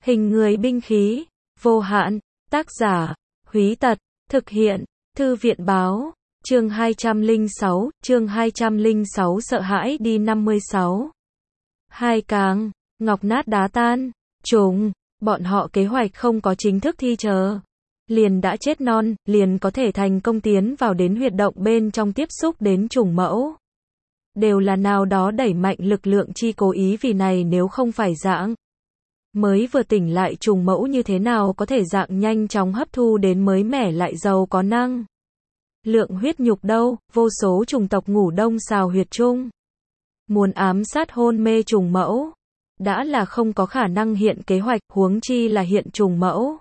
Hình người binh khí, vô hạn, tác giả, Húy Tật, thực hiện, Thư viện báo, chương 206 sợ hãi đi 56. Hai càng, ngọc nát đá tan, trùng, bọn họ kế hoạch không có chính thức thi chờ. Liền đã chết non, liền có thể thành công tiến vào đến huyệt động bên trong tiếp xúc đến trùng mẫu. Đều là nào đó đẩy mạnh lực lượng chi cố ý vì này nếu không phải dạng. Mới vừa tỉnh lại trùng mẫu như thế nào có thể dạng nhanh chóng hấp thu đến mới mẻ lại giàu có năng. Lượng huyết nhục đâu, vô số trùng tộc ngủ đông xào huyệt chung. Muốn ám sát hôn mê trùng mẫu. Đã là không có khả năng hiện kế hoạch, huống chi là hiện trùng mẫu.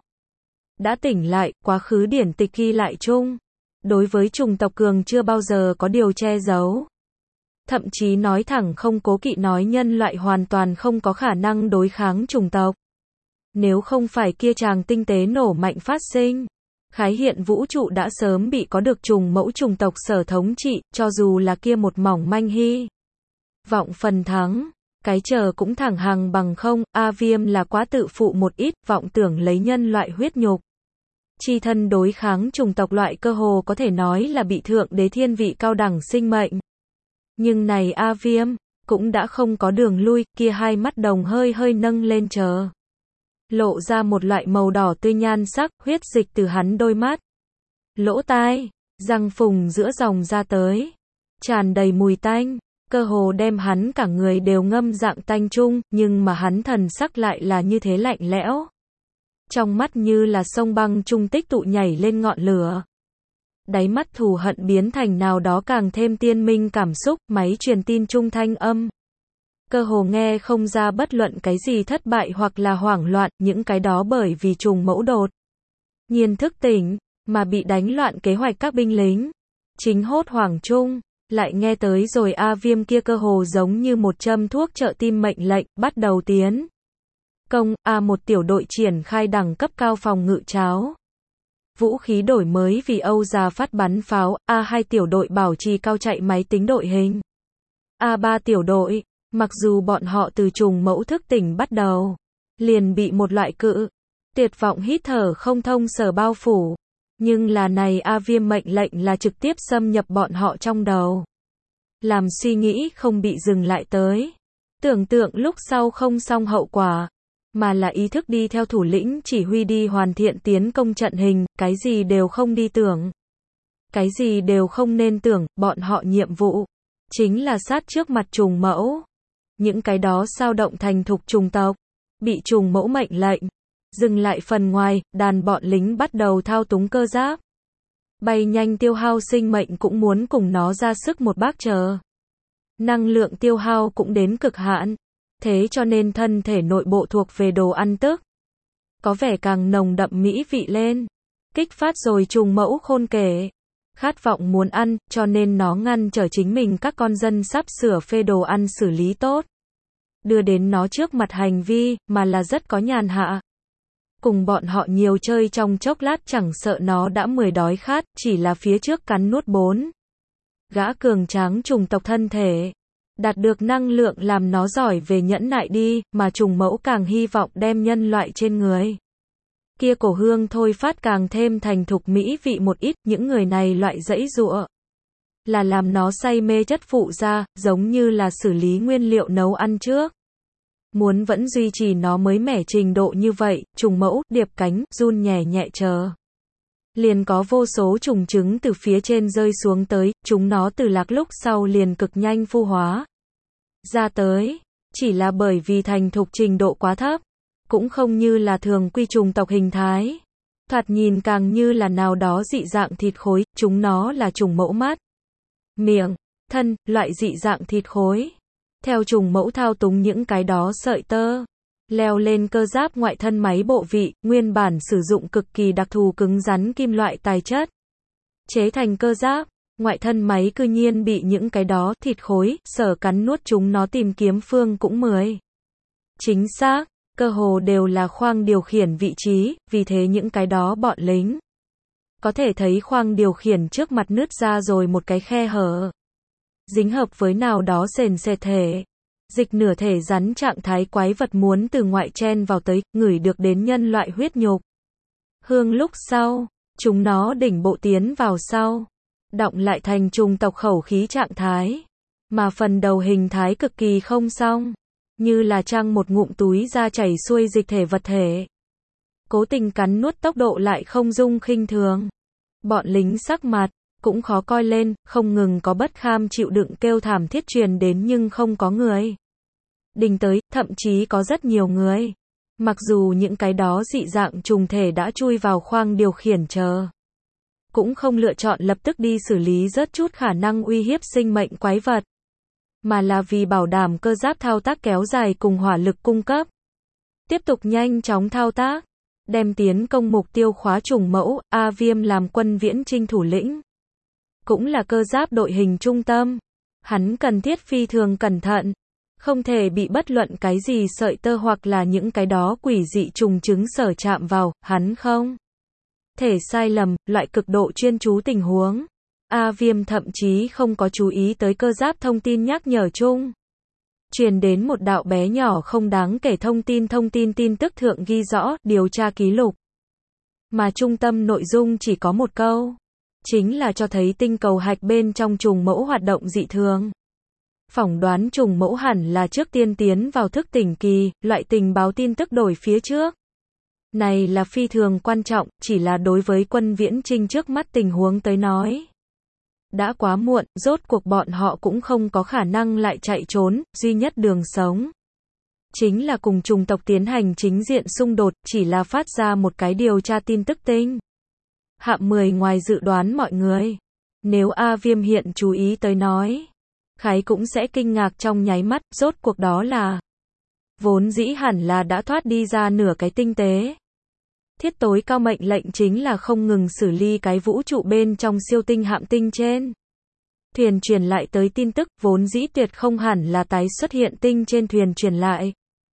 Đã tỉnh lại, quá khứ điển tịch ghi lại chung. Đối với trùng tộc cường chưa bao giờ có điều che giấu. Thậm chí nói thẳng không cố kỵ nói nhân loại hoàn toàn không có khả năng đối kháng trùng tộc. Nếu không phải kia chàng tinh tế nổ mạnh phát sinh, khái hiện vũ trụ đã sớm bị có được trùng mẫu trùng tộc sở thống trị, cho dù là kia một mỏng manh hy vọng phần thắng, cái chờ cũng thẳng hàng bằng không. A Viêm là quá tự phụ một ít, vọng tưởng lấy nhân loại huyết nhục chi thân đối kháng trùng tộc loại cơ hồ có thể nói là bị thượng đế thiên vị cao đẳng sinh mệnh. Nhưng này A Viêm, cũng đã không có đường lui, kia hai mắt đồng hơi hơi nâng lên chờ. Lộ ra một loại màu đỏ tươi nhan sắc, huyết dịch từ hắn đôi mắt. Lỗ tai, răng phùng giữa dòng ra tới. Tràn đầy mùi tanh, cơ hồ đem hắn cả người đều ngâm dạng tanh chung, nhưng mà hắn thần sắc lại là như thế lạnh lẽo. Trong mắt như là sông băng trung tích tụ nhảy lên ngọn lửa. Đáy mắt thù hận biến thành nào đó càng thêm tiên minh cảm xúc, máy truyền tin trung thanh âm. Cơ hồ nghe không ra bất luận cái gì thất bại hoặc là hoảng loạn, những cái đó bởi vì trùng mẫu đột nhiên thức tỉnh, mà bị đánh loạn kế hoạch các binh lính. Chính hốt hoảng chung, lại nghe tới rồi A Viêm kia cơ hồ giống như một châm thuốc trợ tim mệnh lệnh, bắt đầu tiến công. A1 tiểu đội triển khai đẳng cấp cao phòng ngự cháo. Vũ khí đổi mới vì Âu già phát bắn pháo. A2 tiểu đội bảo trì cao chạy máy tính đội hình. A3 tiểu đội, mặc dù bọn họ từ trùng mẫu thức tỉnh bắt đầu, liền bị một loại cự tuyệt vọng hít thở không thông sở bao phủ. Nhưng là này A Viêm mệnh lệnh là trực tiếp xâm nhập bọn họ trong đầu. Làm suy nghĩ không bị dừng lại tới. Tưởng tượng lúc sau không xong hậu quả. Mà là ý thức đi theo thủ lĩnh chỉ huy đi hoàn thiện tiến công trận hình, cái gì đều không đi tưởng. Cái gì đều không nên tưởng, bọn họ nhiệm vụ chính là sát trước mặt trùng mẫu. Những cái đó sao động thành thục trùng tộc, bị trùng mẫu mệnh lệnh dừng lại phần ngoài, đàn bọn lính bắt đầu thao túng cơ giáp. Bay nhanh tiêu hao sinh mệnh cũng muốn cùng nó ra sức một bác chờ. Năng lượng tiêu hao cũng đến cực hạn. Thế cho nên thân thể nội bộ thuộc về đồ ăn tức có vẻ càng nồng đậm mỹ vị lên. Kích phát rồi trùng mẫu khôn kể. Khát vọng muốn ăn, cho nên nó ngăn trở chính mình các con dân sắp sửa phê đồ ăn xử lý tốt. Đưa đến nó trước mặt hành vi, mà là rất có nhàn hạ. Cùng bọn họ nhiều chơi trong chốc lát chẳng sợ nó đã đói khát, chỉ là phía trước cắn nuốt 4 gã cường tráng trùng tộc thân thể. Đạt được năng lượng làm nó giỏi về nhẫn nại đi, mà trùng mẫu càng hy vọng đem nhân loại trên người. Kia cổ hương thôi phát càng thêm thành thục mỹ vị một ít, những người này loại dãy giụa. Là làm nó say mê chất phụ ra, giống như là xử lý nguyên liệu nấu ăn trước. Muốn vẫn duy trì nó mới mẻ trình độ như vậy, trùng mẫu, điệp cánh, run nhẹ nhẹ chờ. Liền có vô số trùng trứng từ phía trên rơi xuống tới, chúng nó từ lạc lúc sau liền cực nhanh phu hóa ra tới, chỉ là bởi vì thành thục trình độ quá thấp, cũng không như là thường quy trùng tộc hình thái. Thoạt nhìn càng như là nào đó dị dạng thịt khối, chúng nó là trùng mẫu mắt, miệng, thân, loại dị dạng thịt khối. Theo trùng mẫu thao túng những cái đó sợi tơ, leo lên cơ giáp ngoại thân máy bộ vị, nguyên bản sử dụng cực kỳ đặc thù cứng rắn kim loại tài chất. Chế thành cơ giáp, ngoại thân máy cư nhiên bị những cái đó thịt khối, sở cắn nuốt chúng nó tìm kiếm phương cũng 10. Chính xác, cơ hồ đều là khoang điều khiển vị trí, vì thế những cái đó bọn lính. Có thể thấy khoang điều khiển trước mặt nứt ra rồi một cái khe hở. Dính hợp với nào đó sền sệt thể. Dịch nửa thể rắn trạng thái quái vật muốn từ ngoại chen vào tới, ngửi được đến nhân loại huyết nhục. Hương lúc sau, chúng nó đỉnh bộ tiến vào sau, đọng lại thành trùng tộc khẩu khí trạng thái. Mà phần đầu hình thái cực kỳ không xong, như là trăng một ngụm túi ra chảy xuôi dịch thể vật thể. Cố tình cắn nuốt tốc độ lại không dung khinh thường. Bọn lính sắc mặt cũng khó coi lên, không ngừng có bất kham chịu đựng kêu thảm thiết truyền đến nhưng không có người đình tới, thậm chí có rất nhiều người. Mặc dù những cái đó dị dạng trùng thể đã chui vào khoang điều khiển chờ, cũng không lựa chọn lập tức đi xử lý rất chút khả năng uy hiếp sinh mệnh quái vật, mà là vì bảo đảm cơ giáp thao tác kéo dài cùng hỏa lực cung cấp. Tiếp tục nhanh chóng thao tác, đem tiến công mục tiêu khóa trùng mẫu, A Viêm làm quân viễn trinh thủ lĩnh, cũng là cơ giáp đội hình trung tâm. Hắn cần thiết phi thường cẩn thận, không thể bị bất luận cái gì sợi tơ hoặc là những cái đó quỷ dị trùng trứng sở chạm vào, hắn không thể sai lầm, loại cực độ chuyên chú tình huống. A Viêm thậm chí không có chú ý tới cơ giáp thông tin nhắc nhở chung. Truyền đến một đạo bé nhỏ không đáng kể thông tin tin tức thượng ghi rõ, điều tra ký lục. Mà trung tâm nội dung chỉ có một câu. Chính là cho thấy tinh cầu hạch bên trong trùng mẫu hoạt động dị thường. Phỏng đoán trùng mẫu hẳn là trước tiên tiến vào thức tỉnh kỳ, loại tình báo tin tức đổi phía trước. Này là phi thường quan trọng, chỉ là đối với quân viễn trinh trước mắt tình huống tới nói. Đã quá muộn, rốt cuộc bọn họ cũng không có khả năng lại chạy trốn, duy nhất đường sống chính là cùng trùng tộc tiến hành chính diện xung đột, chỉ là phát ra một cái điều tra tin tức tinh hạm 10 ngoài dự đoán mọi người. Nếu A Viêm hiện chú ý tới nói, Khái cũng sẽ kinh ngạc trong nháy mắt, rốt cuộc đó là vốn dĩ hẳn là đã thoát đi ra nửa cái tinh tế. Thiết tối cao mệnh lệnh chính là không ngừng xử lý cái vũ trụ bên trong siêu tinh hạm tinh trên. Thuyền truyền lại tới tin tức, vốn dĩ tuyệt không hẳn là tái xuất hiện tinh trên thuyền truyền lại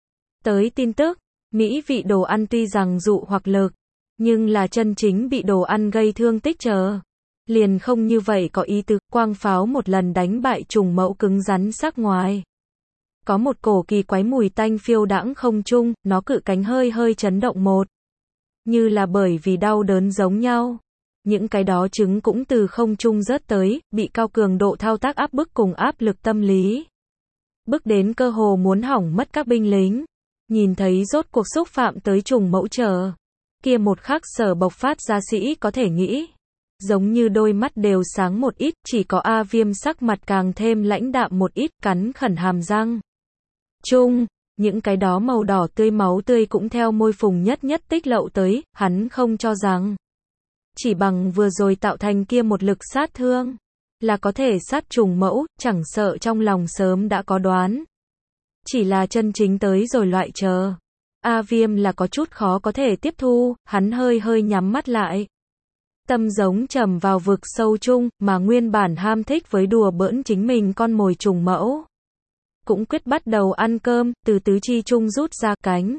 tới tin tức. Mỹ vị đồ ăn tuy rằng dụ hoặc lực, nhưng là chân chính bị đồ ăn gây thương tích chờ. Liền không như vậy có ý tứ, quang pháo một lần đánh bại trùng mẫu cứng rắn sắc ngoài. Có một cổ kỳ quái mùi tanh phiêu đãng không trung, nó cự cánh hơi hơi chấn động một. Như là bởi vì đau đớn giống nhau. Những cái đó trứng cũng từ không trung rớt tới, bị cao cường độ thao tác áp bức cùng áp lực tâm lý. Bức đến cơ hồ muốn hỏng mất các binh lính. Nhìn thấy rốt cuộc xúc phạm tới trùng mẫu chờ. Kia một khắc sở bộc phát ra sĩ có thể nghĩ. Giống như đôi mắt đều sáng một ít, chỉ có A Viêm sắc mặt càng thêm lãnh đạm một ít, cắn khẩn hàm răng. Những cái đó màu đỏ tươi máu tươi cũng theo môi phùng nhất nhất tích lậu tới, hắn không cho rằng chỉ bằng vừa rồi tạo thành kia một lực sát thương là có thể sát trùng mẫu, chẳng sợ trong lòng sớm đã có đoán. Chỉ là chân chính tới rồi loại chờ. A Viêm là có chút khó có thể tiếp thu, hắn hơi hơi nhắm mắt lại. Tâm giống trầm vào vực sâu chung, mà nguyên bản ham thích với đùa bỡn chính mình con mồi trùng mẫu. Cũng quyết bắt đầu ăn cơm, từ tứ chi chung rút ra cánh.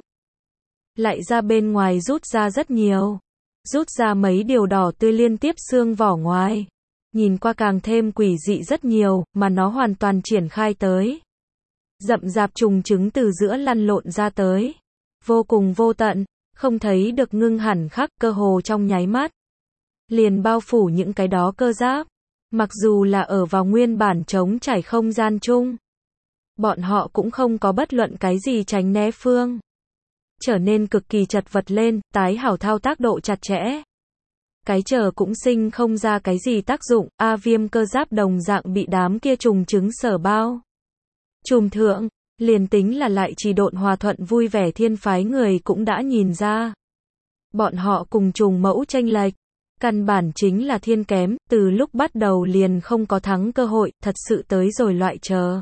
Lại ra bên ngoài rút ra rất nhiều. Rút ra mấy điều đỏ tươi liên tiếp xương vỏ ngoài. Nhìn qua càng thêm quỷ dị rất nhiều, mà nó hoàn toàn triển khai tới. Rậm rạp trùng trứng từ giữa lăn lộn ra tới. Vô cùng vô tận, không thấy được ngưng hẳn khắc, cơ hồ trong nháy mắt. Liền bao phủ những cái đó cơ giáp. Mặc dù là ở vào nguyên bản trống trải không gian chung. Bọn họ cũng không có bất luận cái gì tránh né phương. Trở nên cực kỳ chật vật lên, tái hảo thao tác độ chặt chẽ. Cái chờ cũng sinh không ra cái gì tác dụng, A Viêm cơ giáp đồng dạng bị đám kia trùng trứng sở bao. Trùm thượng, liền tính là lại trì độn hòa thuận vui vẻ thiên phái người cũng đã nhìn ra. Bọn họ cùng trùng mẫu tranh lệch. Căn bản chính là thiên kém, từ lúc bắt đầu liền không có thắng cơ hội, thật sự tới rồi loại chờ.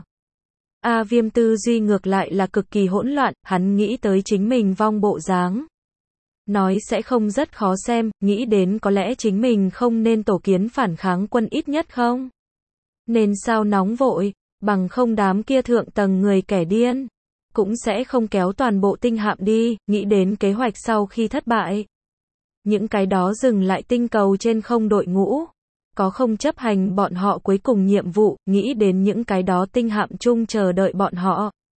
A Viêm tư duy ngược lại là cực kỳ hỗn loạn, hắn nghĩ tới chính mình vong bộ dáng. Nói sẽ không rất khó xem, nghĩ đến có lẽ chính mình không nên tổ kiến phản kháng quân ít nhất không. Nên sao nóng vội, bằng không đám kia thượng tầng người kẻ điên. Cũng sẽ không kéo toàn bộ tinh hạm đi, nghĩ đến kế hoạch sau khi thất bại. Những cái đó dừng lại tinh cầu trên không đội ngũ. Có không chấp hành bọn họ cuối cùng nhiệm vụ, nghĩ đến những cái đó tinh hạm chung chờ đợi bọn họ.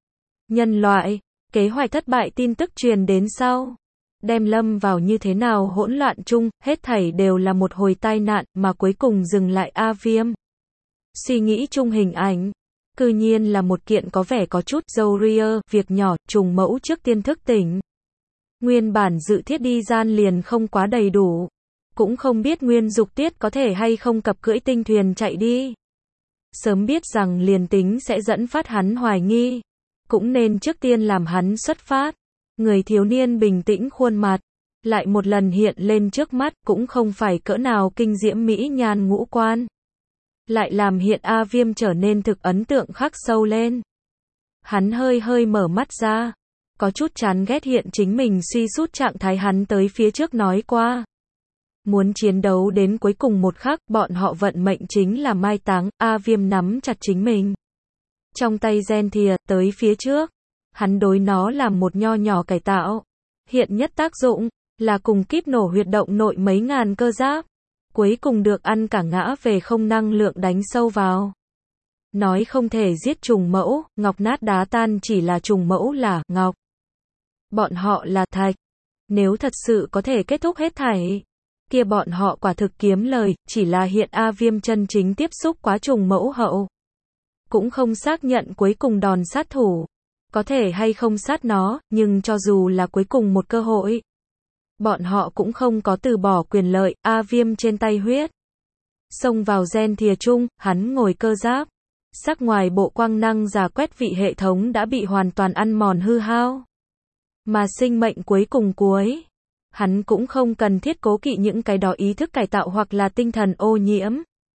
Nhân loại, kế hoạch thất bại tin tức truyền đến sau. Đem lâm vào như thế nào hỗn loạn chung, hết thảy đều là một hồi tai nạn mà cuối cùng dừng lại A Viêm. Suy nghĩ chung hình ảnh. Cư nhiên là một kiện có vẻ có chút râu ria, việc nhỏ, trùng mẫu trước tiên thức tỉnh. Nguyên bản dự thiết đi gian liền không quá đầy đủ. Cũng không biết Nguyên Dục Tiết có thể hay không cập cưỡi tinh thuyền chạy đi. Sớm biết rằng liền tính sẽ dẫn phát hắn hoài nghi. Cũng nên trước tiên làm hắn xuất phát. Người thiếu niên bình tĩnh khuôn mặt. Lại một lần hiện lên trước mắt cũng không phải cỡ nào kinh diễm mỹ nhan ngũ quan. Lại làm hiện A Viêm trở nên thực ấn tượng khắc sâu lên. Hắn hơi hơi mở mắt ra. Có chút chán ghét hiện chính mình suy sút trạng thái hắn tới phía trước nói qua. Muốn chiến đấu đến cuối cùng một khắc, bọn họ vận mệnh chính là mai táng, A Viêm nắm chặt chính mình. Trong tay gen thìa, tới phía trước. Hắn đối nó làm một nho nhỏ cải tạo. Hiện nhất tác dụng, là cùng kíp nổ huyệt động nội mấy ngàn cơ giáp. Cuối cùng được ăn cả ngã về không năng lượng đánh sâu vào. Nói không thể giết trùng mẫu, ngọc nát đá tan chỉ là trùng mẫu là ngọc. Bọn họ là thạch. Nếu thật sự có thể kết thúc hết thảy, kia bọn họ quả thực kiếm lời, chỉ là hiện A Viêm chân chính tiếp xúc quá trùng mẫu hậu. Cũng không xác nhận cuối cùng đòn sát thủ. Có thể hay không sát nó, nhưng cho dù là cuối cùng một cơ hội. Bọn họ cũng không có từ bỏ quyền lợi, A Viêm trên tay huyết. Xông vào gen thìa chung, hắn ngồi cơ giáp. Sắc ngoài bộ quang năng giả quét vị hệ thống đã bị hoàn toàn ăn mòn hư hao. Mà sinh mệnh cuối cùng cuối. Hắn cũng không cần thiết cố kỵ những cái đó ý thức cải tạo hoặc là tinh thần ô nhiễm.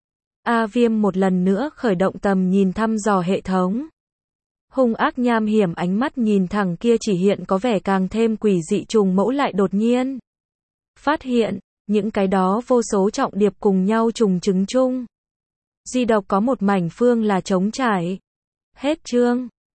A Viêm một lần nữa khởi động tầm nhìn thăm dò hệ thống. Hung ác nham hiểm ánh mắt nhìn thẳng kia chỉ hiện có vẻ càng thêm quỷ dị trùng mẫu lại đột nhiên. Phát hiện, những cái đó vô số trọng điệp cùng nhau trùng trứng chung. Duy độc có một mảnh phương là trống trải. Hết chương.